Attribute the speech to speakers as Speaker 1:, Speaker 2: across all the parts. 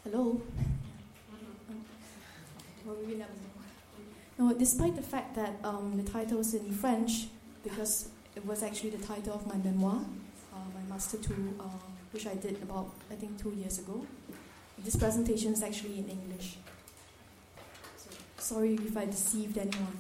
Speaker 1: Hello? Well, we never know. No, despite the fact that the title is in French, because it was actually the title of my memoir, my Master 2, which I did about, I think, 2 years ago. This presentation is actually in English. So, sorry if I deceived anyone.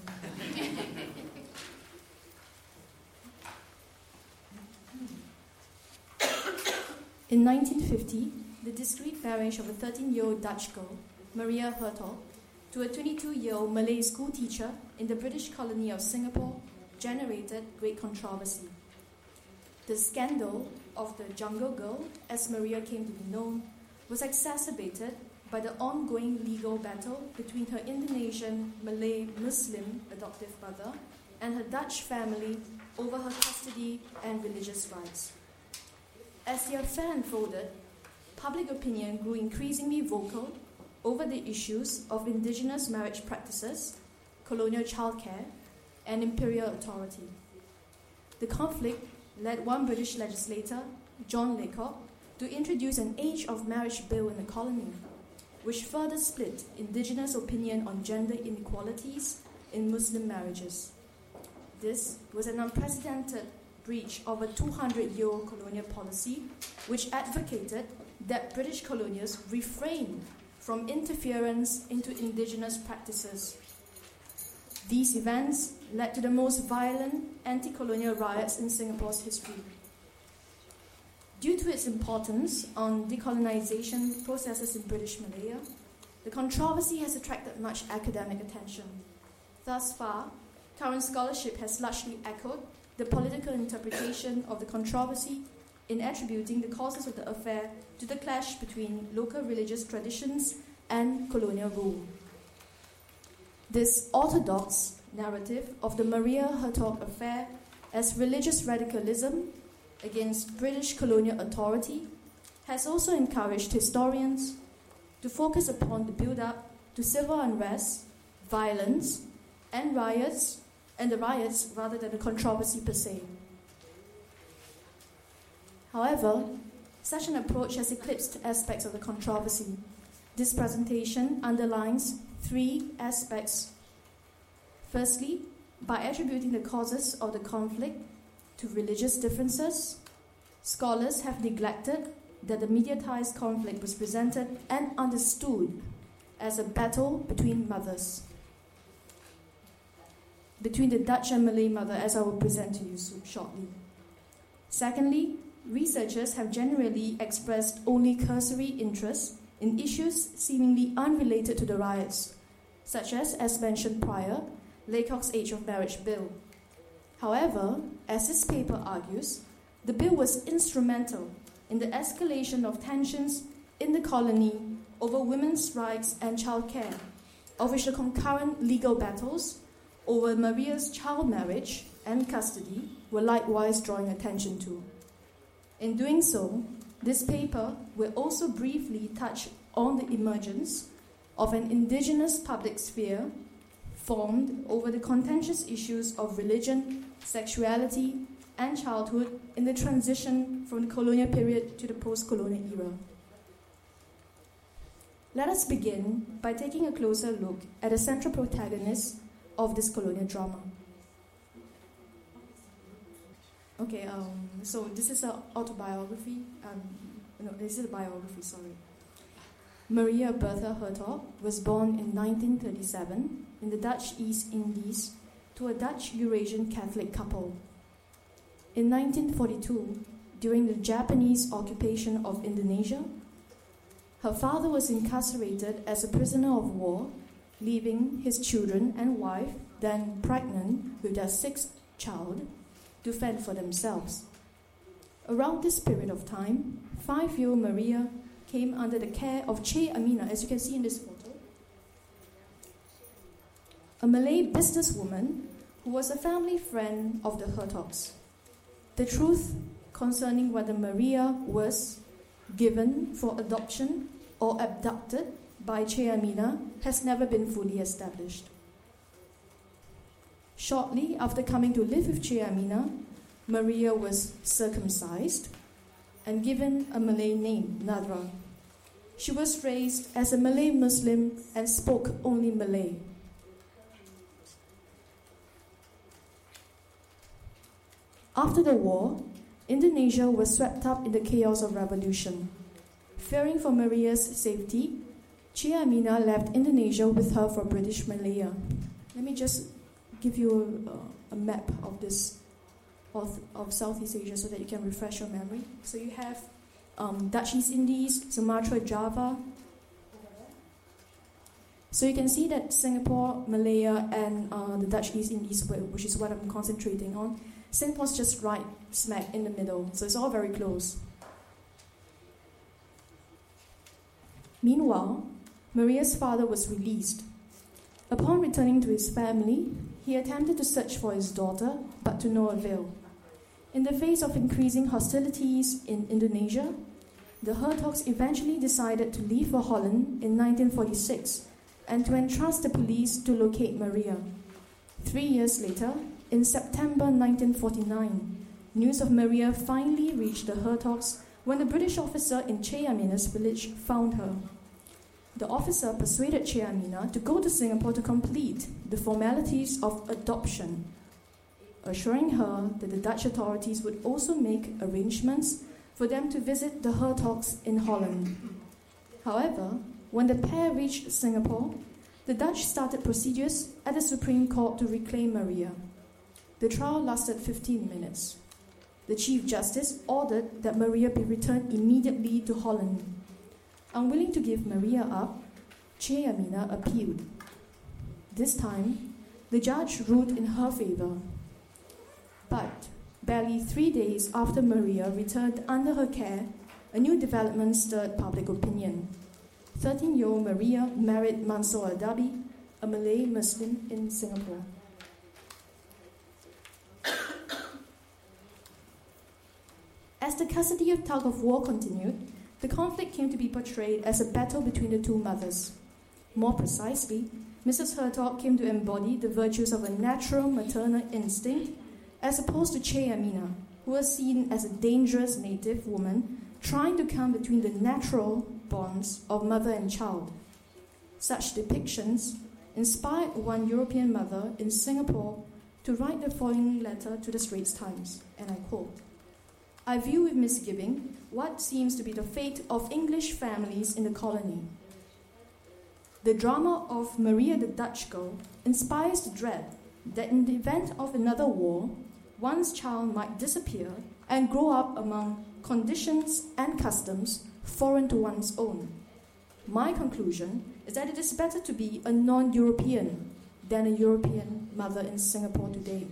Speaker 1: In 1950, the discreet marriage of a 13-year-old Dutch girl, Maria Hertog, to a 22-year-old Malay school teacher in the British colony of Singapore generated great controversy. The scandal of the Jungle Girl, as Maria came to be known, was exacerbated by the ongoing legal battle between her Indonesian Malay Muslim adoptive mother and her Dutch family over her custody and religious rights. As the affair unfolded, public opinion grew increasingly vocal over the issues of indigenous marriage practices, colonial childcare, and imperial authority. The conflict led one British legislator, John Laycock, to introduce an Age of Marriage Bill in the colony, which further split indigenous opinion on gender inequalities in Muslim marriages. This was an unprecedented breach of a 200-year-old colonial policy, which advocated that British colonials refrain from interference into indigenous practices. These events led to the most violent anti-colonial riots in Singapore's history. Due to its importance on decolonization processes in British Malaya, the controversy has attracted much academic attention. Thus far, current scholarship has largely echoed the political interpretation of the controversy in attributing the causes of the affair to the clash between local religious traditions and colonial rule. This orthodox narrative of the Maria Hertog affair as religious radicalism against British colonial authority has also encouraged historians to focus upon the build-up to civil unrest, violence, and the riots rather than the controversy per se. However, such an approach has eclipsed aspects of the controversy. This presentation underlines three aspects. Firstly, by attributing the causes of the conflict to religious differences, scholars have neglected that the mediatized conflict was presented and understood as a battle between mothers, between the Dutch and Malay mother, as I will present to you shortly. Secondly, researchers have generally expressed only cursory interest in issues seemingly unrelated to the riots, such as mentioned prior, Laycock's Age of Marriage Bill. However, as this paper argues, the bill was instrumental in the escalation of tensions in the colony over women's rights and childcare, of which the concurrent legal battles over Maria's child marriage and custody were likewise drawing attention to. In doing so, this paper will also briefly touch on the emergence of an indigenous public sphere formed over the contentious issues of religion, sexuality, and childhood in the transition from the colonial period to the post-colonial era. Let us begin by taking a closer look at the central protagonist of this colonial drama. Okay, so this is an autobiography. This is a biography, sorry. Maria Bertha Hertog was born in 1937 in the Dutch East Indies to a Dutch Eurasian Catholic couple. In 1942, during the Japanese occupation of Indonesia, her father was incarcerated as a prisoner of war, leaving his children and wife, then pregnant with their sixth child, to fend for themselves. Around this period of time, 5-year-old Maria came under the care of Che Amina, as you can see in this photo, a Malay businesswoman who was a family friend of the Hertogs. The truth concerning whether Maria was given for adoption or abducted by Che Amina has never been fully established. Shortly after coming to live with Che Amina, Maria was circumcised and given a Malay name, Nadra. She was raised as a Malay Muslim and spoke only Malay. After the war, Indonesia was swept up in the chaos of revolution. Fearing for Maria's safety, Cik Aminah left Indonesia with her for British Malaya. Let me just give you a map of this of Southeast Asia so that you can refresh your memory. So you have Dutch East Indies, Sumatra, Java. So you can see that Singapore, Malaya, and the Dutch East Indies, which is what I'm concentrating on, Singapore's just right smack in the middle. So it's all very close. Meanwhile, Maria's father was released. Upon returning to his family, he attempted to search for his daughter, but to no avail. In the face of increasing hostilities in Indonesia, the Hertogs eventually decided to leave for Holland in 1946 and to entrust the police to locate Maria. 3 years later, in September 1949, news of Maria finally reached the Hertogs when a British officer in Cik Aminah's village found her. The officer persuaded Cik Aminah to go to Singapore to complete the formalities of adoption, assuring her that the Dutch authorities would also make arrangements for them to visit the Hertogs in Holland. However, when the pair reached Singapore, the Dutch started procedures at the Supreme Court to reclaim Maria. The trial lasted 15 minutes. The Chief Justice ordered that Maria be returned immediately to Holland. Unwilling to give Maria up, Cik Aminah appealed. This time, the judge ruled in her favor. But barely 3 days after Maria returned under her care, a new development stirred public opinion. 13-year-old Maria married Mansour Adabi, a Malay Muslim in Singapore. As the custody of tug-of-war continued, the conflict came to be portrayed as a battle between the two mothers. More precisely, Mrs. Hertog came to embody the virtues of a natural maternal instinct as opposed to Cik Aminah, who was seen as a dangerous native woman trying to come between the natural bonds of mother and child. Such depictions inspired one European mother in Singapore to write the following letter to the Straits Times, and I quote, "I view with misgiving what seems to be the fate of English families in the colony. The drama of Maria the Dutch girl inspires the dread that in the event of another war, one's child might disappear and grow up among conditions and customs foreign to one's own. My conclusion is that it is better to be a non-European than a European mother in Singapore today."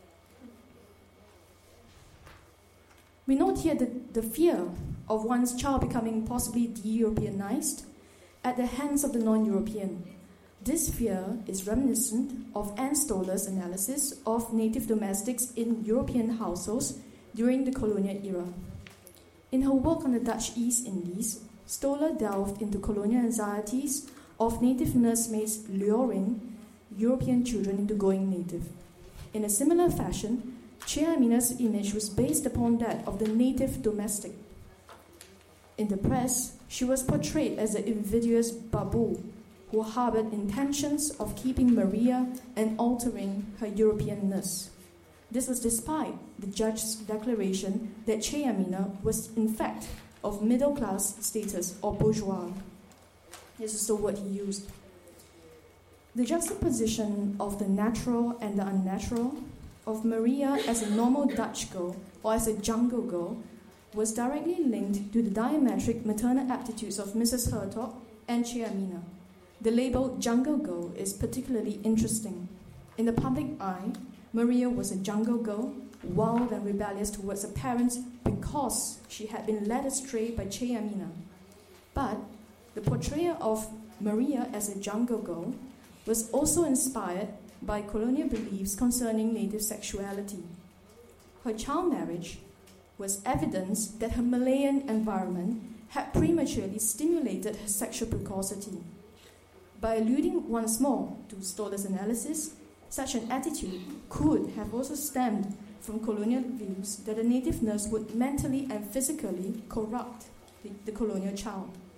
Speaker 1: We note here the fear of one's child becoming possibly de-Europeanized at the hands of the non-European. This fear is reminiscent of Anne Stoller's analysis of native domestics in European households during the colonial era. In her work on the Dutch East Indies, Stoller delved into colonial anxieties of native nursemaids luring European children into going native. In a similar fashion, Cik Aminah's image was based upon that of the native domestic. In the press, she was portrayed as an invidious babu who harbored intentions of keeping Maria and altering her Europeanness. This was despite the judge's declaration that Cik Aminah was in fact of middle-class status or bourgeois. This is the word he used. The juxtaposition of the natural and the unnatural, of Maria as a normal Dutch girl or as a jungle girl, was directly linked to the diametric maternal aptitudes of Mrs. Hertog and Cik Aminah. The label jungle girl is particularly interesting. In the public eye, Maria was a jungle girl, wild and rebellious towards her parents because she had been led astray by Cik Aminah. But the portrayal of Maria as a jungle girl was also inspired by colonial beliefs concerning native sexuality. Her child marriage was evidence that her Malayan environment had prematurely stimulated her sexual precocity. By alluding once more to Stoller's analysis, such an attitude could have also stemmed from colonial views that a native nurse would mentally and physically corrupt the colonial child.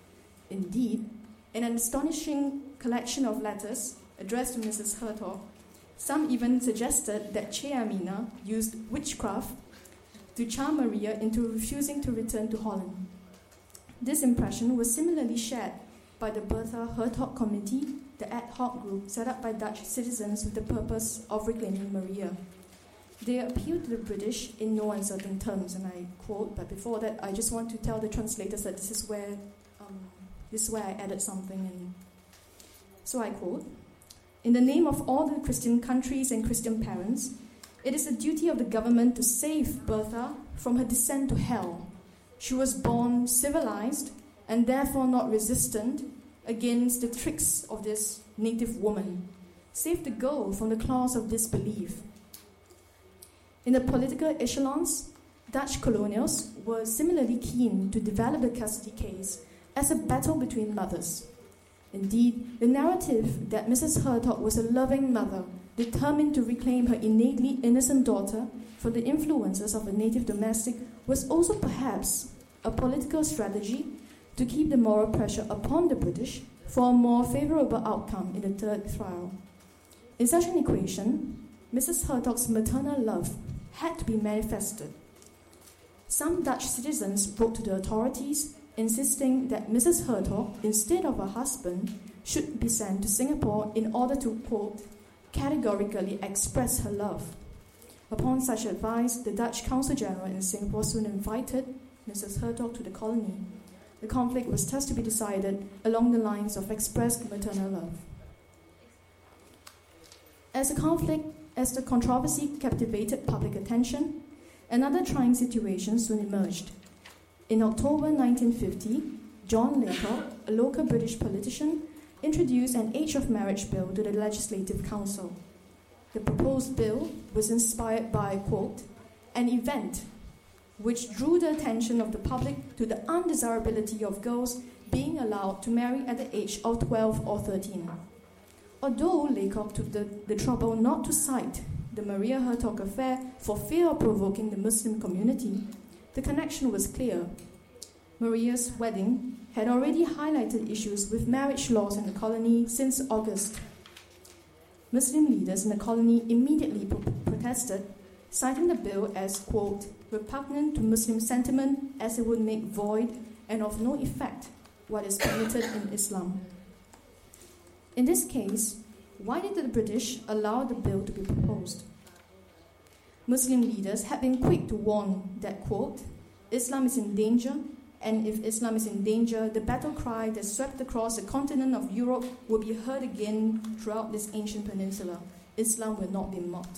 Speaker 1: Indeed, in an astonishing collection of letters addressed to Mrs. Hertog, some even suggested that Che Amina used witchcraft to charm Maria into refusing to return to Holland. This impression was similarly shared by the Bertha Hertog Committee, the ad hoc group set up by Dutch citizens with the purpose of reclaiming Maria. They appealed to the British in no uncertain terms, and I quote, but before that, I just want to tell the translators that this is where I added something in. So I quote, "In the name of all the Christian countries and Christian parents, it is the duty of the government to save Bertha from her descent to hell. She was born civilized and therefore not resistant against the tricks of this native woman. Save the girl from the claws of disbelief." In the political echelons, Dutch colonials were similarly keen to develop the custody case as a battle between mothers. Indeed, the narrative that Mrs. Hertog was a loving mother determined to reclaim her innately innocent daughter from the influences of a native domestic was also perhaps a political strategy to keep the moral pressure upon the British for a more favorable outcome in the third trial. In such an equation, Mrs. Hertog's maternal love had to be manifested. Some Dutch citizens wrote to the authorities insisting that Mrs. Hertog, instead of her husband, should be sent to Singapore in order to, quote, categorically express her love. Upon such advice, the Dutch Consul General in Singapore soon invited Mrs. Hertog to the colony. The conflict was thus to be decided along the lines of expressed maternal love. As the controversy captivated public attention, another trying situation soon emerged. In October 1950, John Laycock, a local British politician, introduced an age of marriage bill to the Legislative Council. The proposed bill was inspired by, quote, an event which drew the attention of the public to the undesirability of girls being allowed to marry at the age of 12 or 13. Although Laycock took the trouble not to cite the Maria Hertog affair for fear of provoking the Muslim community, the connection was clear. Maria's wedding had already highlighted issues with marriage laws in the colony since August. Muslim leaders in the colony immediately protested, citing the bill as, quote, repugnant to Muslim sentiment as it would make void and of no effect what is permitted in Islam. In this case, why did the British allow the bill to be proposed? Muslim leaders had been quick to warn that, quote, Islam is in danger, and if Islam is in danger, the battle cry that swept across the continent of Europe will be heard again throughout this ancient peninsula. Islam will not be mocked.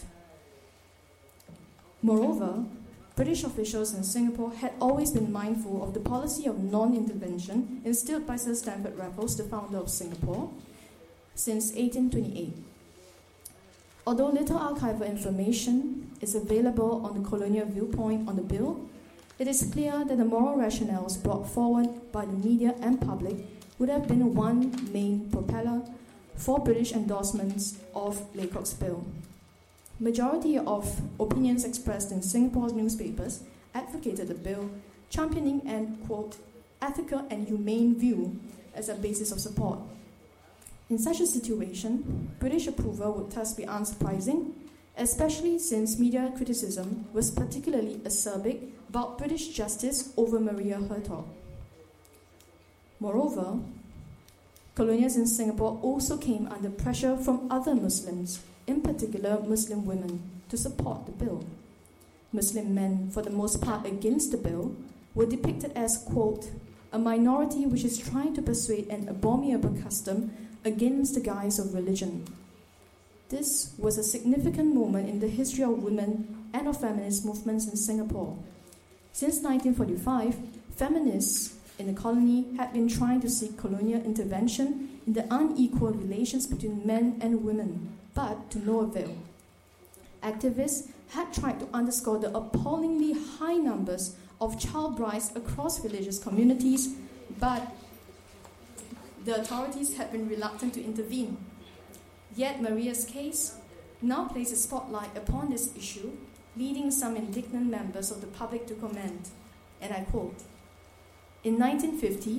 Speaker 1: Moreover, British officials in Singapore had always been mindful of the policy of non-intervention instilled by Sir Stamford Raffles, the founder of Singapore, since 1828. Although little archival information is available on the colonial viewpoint on the bill, it is clear that the moral rationales brought forward by the media and public would have been one main propeller for British endorsements of Laycock's bill. Majority of opinions expressed in Singapore's newspapers advocated the bill, championing an, quote, ethical and humane view as a basis of support. In such a situation, British approval would thus be unsurprising, especially since media criticism was particularly acerbic about British justice over Maria Hertog. Moreover, colonials in Singapore also came under pressure from other Muslims, in particular Muslim women, to support the bill. Muslim men, for the most part against the bill, were depicted as, quote, a minority which is trying to persuade an abominable custom against the guise of religion. This was a significant moment in the history of women and of feminist movements in Singapore. Since 1945, feminists in the colony had been trying to seek colonial intervention in the unequal relations between men and women, but to no avail. Activists had tried to underscore the appallingly high numbers of child brides across religious communities, but the authorities had been reluctant to intervene. Yet Maria's case now places a spotlight upon this issue, leading some indignant members of the public to comment, and I quote, in 1950,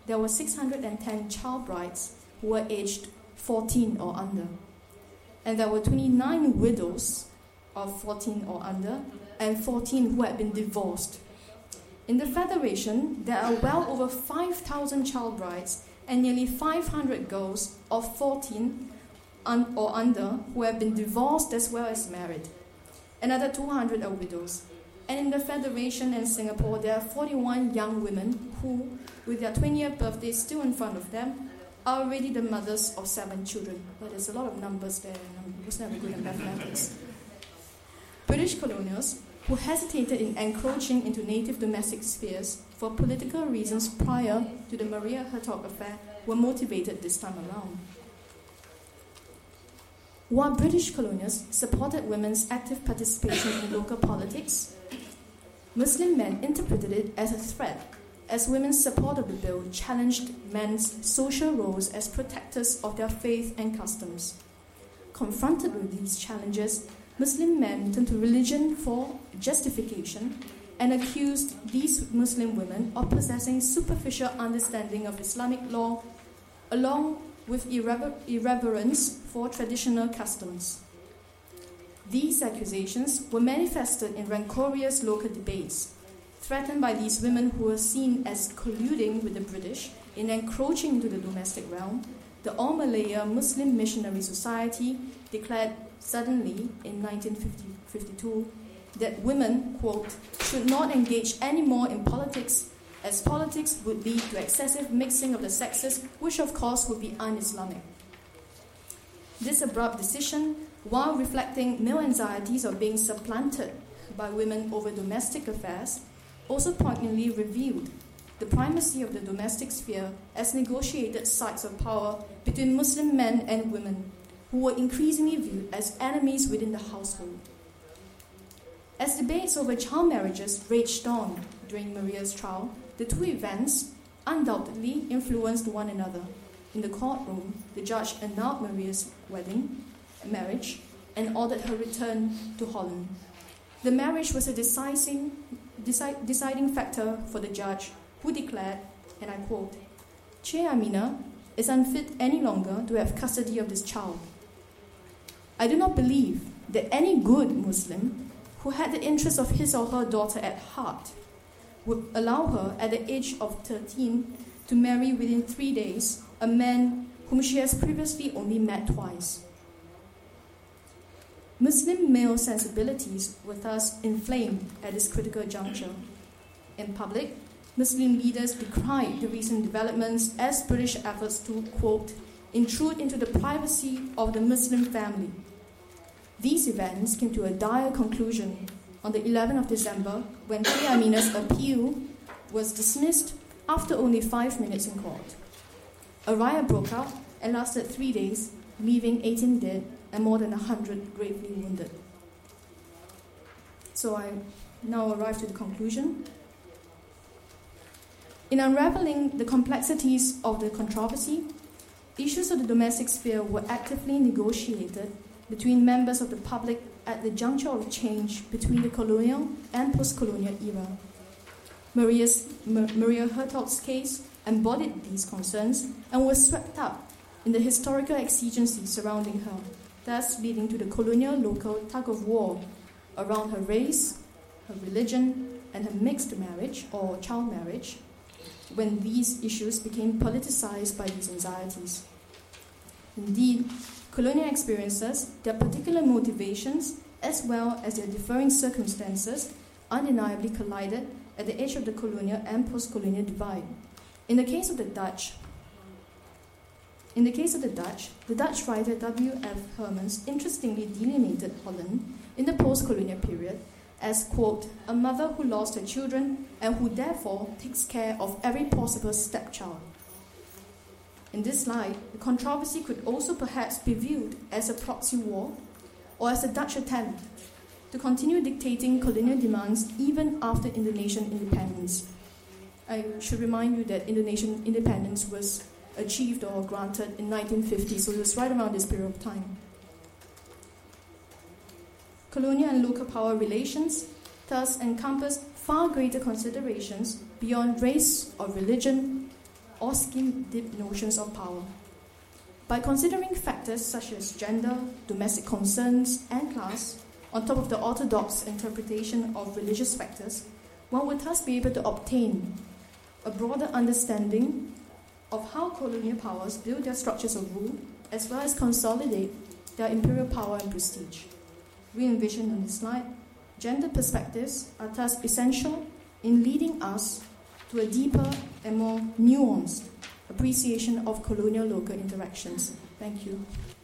Speaker 1: there were 610 child brides who were aged 14 or under. And there were 29 widows of 14 or under, and 14 who had been divorced. In the Federation, there are well over 5,000 child brides and nearly 500 girls of 14 or under who have been divorced as well as married. Another 200 are widows. And in the Federation and Singapore, there are 41 young women who, with their 20th birthday still in front of them, are already the mothers of 7 children. But there's a lot of numbers there, and I was never good at mathematics. British colonials, who hesitated in encroaching into native domestic spheres for political reasons prior to the Maria Hertog affair, were motivated this time around. While British colonials supported women's active participation in local politics, Muslim men interpreted it as a threat, as women's support of the bill challenged men's social roles as protectors of their faith and customs. Confronted with these challenges, Muslim men turned to religion for justification and accused these Muslim women of possessing superficial understanding of Islamic law, along with irreverence for traditional customs. These accusations were manifested in rancorous local debates, threatened by these women who were seen as colluding with the British in encroaching into the domestic realm. The All Malaya Muslim Missionary Society declared suddenly in 1952 that women, quote, should not engage any more in politics, as politics would lead to excessive mixing of the sexes, which of course would be un-Islamic. This abrupt decision, while reflecting male anxieties of being supplanted by women over domestic affairs, also poignantly revealed the primacy of the domestic sphere as negotiated sites of power between Muslim men and women, who were increasingly viewed as enemies within the household. As debates over child marriages raged on during Maria's trial, the two events undoubtedly influenced one another. In the courtroom, the judge annulled Maria's marriage and ordered her return to Holland. The marriage was a deciding factor for the judge, who declared, and I quote, "Che Amina is unfit any longer to have custody of this child. I do not believe that any good Muslim who had the interests of his or her daughter at heart would allow her at the age of 13 to marry within 3 days a man whom she has previously only met twice." Muslim male sensibilities were thus inflamed at this critical juncture. In public, Muslim leaders decried the recent developments as British efforts to, quote, intrude into the privacy of the Muslim family. These events came to a dire conclusion on the 11th of December when Che Amina's appeal was dismissed after only 5 minutes in court. A riot broke out and lasted 3 days, leaving 18 dead and more than 100 gravely wounded. So I now arrive to the conclusion. In unraveling the complexities of the controversy, issues of the domestic sphere were actively negotiated between members of the public at the juncture of change between the colonial and post-colonial era. Maria Hertog's case embodied these concerns and was swept up in the historical exigencies surrounding her, thus leading to the colonial local tug-of-war around her race, her religion, and her mixed marriage or child marriage, when these issues became politicized by these anxieties. Indeed, colonial experiences, their particular motivations, as well as their differing circumstances, undeniably collided at the edge of the colonial and post-colonial divide. In the case of the Dutch, the Dutch writer W.F. Hermans interestingly delineated Holland in the post-colonial period as, quote, a mother who lost her children and who therefore takes care of every possible stepchild. In this light, the controversy could also perhaps be viewed as a proxy war or as a Dutch attempt to continue dictating colonial demands even after Indonesian independence. I should remind you that Indonesian independence was achieved or granted in 1950, so it was right around this period of time. Colonial and local power relations thus encompass far greater considerations beyond race or religion or skin-deep notions of power. By considering factors such as gender, domestic concerns, and class, on top of the orthodox interpretation of religious factors, one would thus be able to obtain a broader understanding of how colonial powers build their structures of rule, as well as consolidate their imperial power and prestige. We envision on this slide, gender perspectives are thus essential in leading us to a deeper and more nuanced appreciation of colonial local interactions. Thank you.